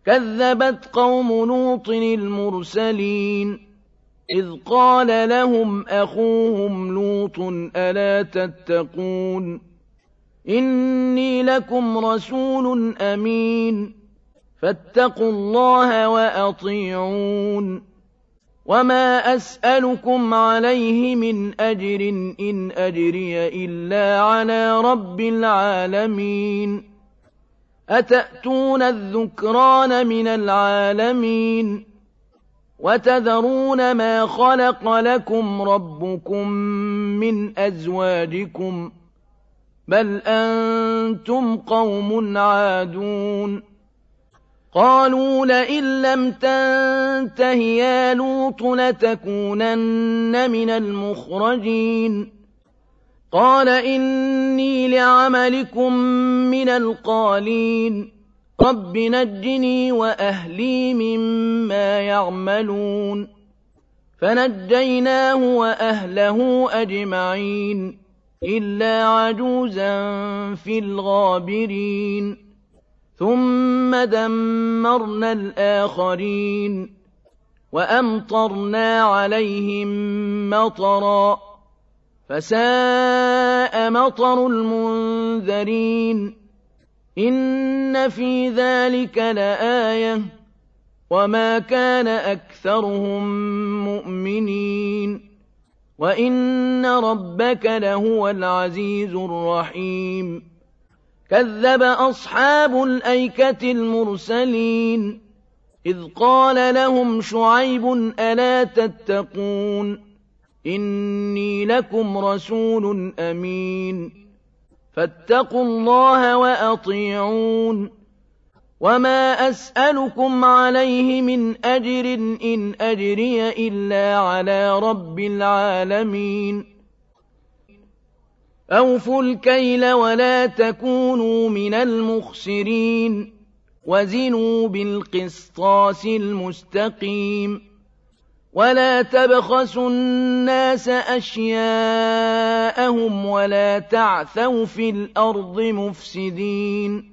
كذبت قوم لوط المرسلين إذ قال لهم أخوهم لوط ألا تتقون إني لكم رسول أمين فاتقوا الله وأطيعون وما أسألكم عليه من أجر إن أجري إلا على رب العالمين أتأتون الذكران من العالمين وتذرون ما خلق لكم ربكم من أزواجكم بل أنتم قوم عادون قالوا لئن لم تنته يا لوط لتكونن من المخرجين قال إني لعملكم من القالين رب نجني وأهلي مما يعملون فنجيناه وأهله أجمعين إلا عجوزا في الغابرين ثم دمرنا الآخرين وأمطرنا عليهم مطرا فساء مطر المنذرين إن في ذلك لآية وما كان أكثرهم مؤمنين وإن ربك لهو العزيز الرحيم كذب أصحاب الأيكة المرسلين إذ قال لهم شعيب ألا تتقون إني لكم رسول أمين فاتقوا الله وأطيعون وما أسألكم عليه من أجر إن أجري إلا على رب العالمين أوفوا الكيل ولا تكونوا من المخسرين وزنوا بالقسطاس المستقيم ولا تبخسوا الناس أشياءهم ولا تعثوا في الأرض مفسدين